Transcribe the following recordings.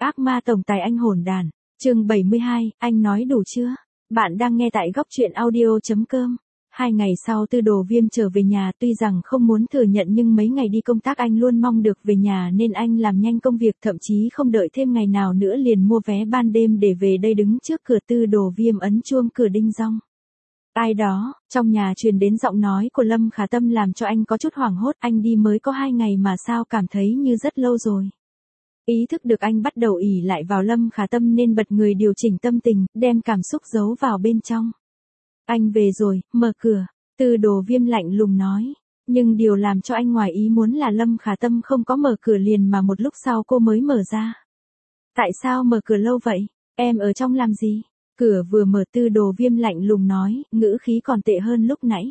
Ác ma tổng tài anh hỗn đàn. Chương 72, anh nói đủ chưa? Bạn đang nghe tại góc truyện audio.com. 2 ngày sau Tư Đồ Viêm trở về nhà, tuy rằng không muốn thừa nhận nhưng mấy ngày đi công tác anh luôn mong được về nhà nên anh làm nhanh công việc, thậm chí không đợi thêm ngày nào nữa liền mua vé ban đêm để về đây. Đứng trước cửa Tư Đồ Viêm ấn chuông cửa đinh dong. Ai đó, trong nhà truyền đến giọng nói của Lâm Khả Tâm làm cho anh có chút hoảng hốt. Anh đi mới có 2 ngày mà sao cảm thấy như rất lâu rồi. Ý thức được anh bắt đầu ỷ lại vào Lâm Khả Tâm nên bật người điều chỉnh tâm tình, đem cảm xúc giấu vào bên trong. Anh về rồi, mở cửa. Tư Đồ Viêm lạnh lùng nói. Nhưng điều làm cho anh ngoài ý muốn là Lâm Khả Tâm không có mở cửa liền mà một lúc sau cô mới mở ra. Tại sao mở cửa lâu vậy? Em ở trong làm gì? Cửa vừa mở Tư Đồ Viêm lạnh lùng nói, ngữ khí còn tệ hơn lúc nãy.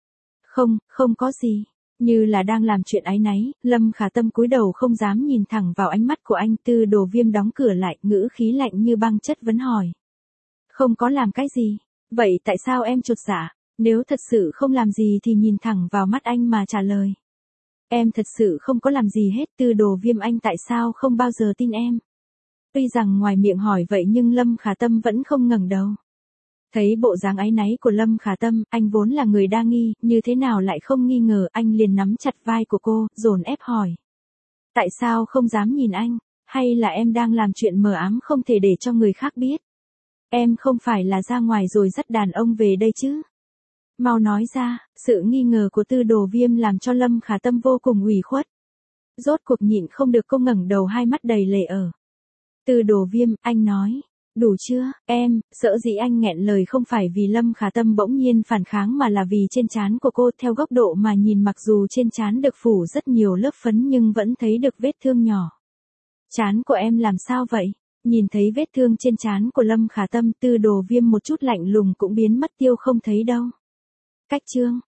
Không có gì. Như là đang làm chuyện áy náy, Lâm Khả Tâm cúi đầu không dám nhìn thẳng vào ánh mắt của anh. Tư Đồ Viêm đóng cửa lại, ngữ khí lạnh như băng chất vấn hỏi. Không có làm cái gì. Vậy tại sao em chột dạ? Nếu thật sự không làm gì thì nhìn thẳng vào mắt anh mà trả lời. Em thật sự không có làm gì hết. Tư Đồ Viêm, anh tại sao không bao giờ tin em? Tuy rằng ngoài miệng hỏi vậy nhưng Lâm Khả Tâm vẫn không ngẩng đầu. Thấy bộ dáng áy náy của Lâm Khả Tâm, anh vốn là người đa nghi, như thế nào lại không nghi ngờ. Anh liền nắm chặt vai của cô, dồn ép hỏi. Tại sao không dám nhìn anh? Hay là em đang làm chuyện mờ ám không thể để cho người khác biết? Em không phải là ra ngoài rồi dắt đàn ông về đây chứ? Mau nói ra. Sự nghi ngờ của Tư Đồ Viêm làm cho Lâm Khả Tâm vô cùng ủy khuất. Rốt cuộc nhịn không được cô ngẩng đầu, hai mắt đầy lệ ở. Tư Đồ Viêm, anh nói. Đủ chưa, em? Sợ dĩ anh nghẹn lời không phải vì Lâm Khả Tâm bỗng nhiên phản kháng mà là vì trên trán của cô. Theo góc độ mà nhìn, mặc dù trên trán được phủ rất nhiều lớp phấn nhưng vẫn thấy được vết thương nhỏ. Trán của em làm sao vậy? Nhìn thấy vết thương trên trán của Lâm Khả Tâm, Tư Đồ Viêm một chút lạnh lùng cũng biến mất tiêu không thấy đâu. Cách chương.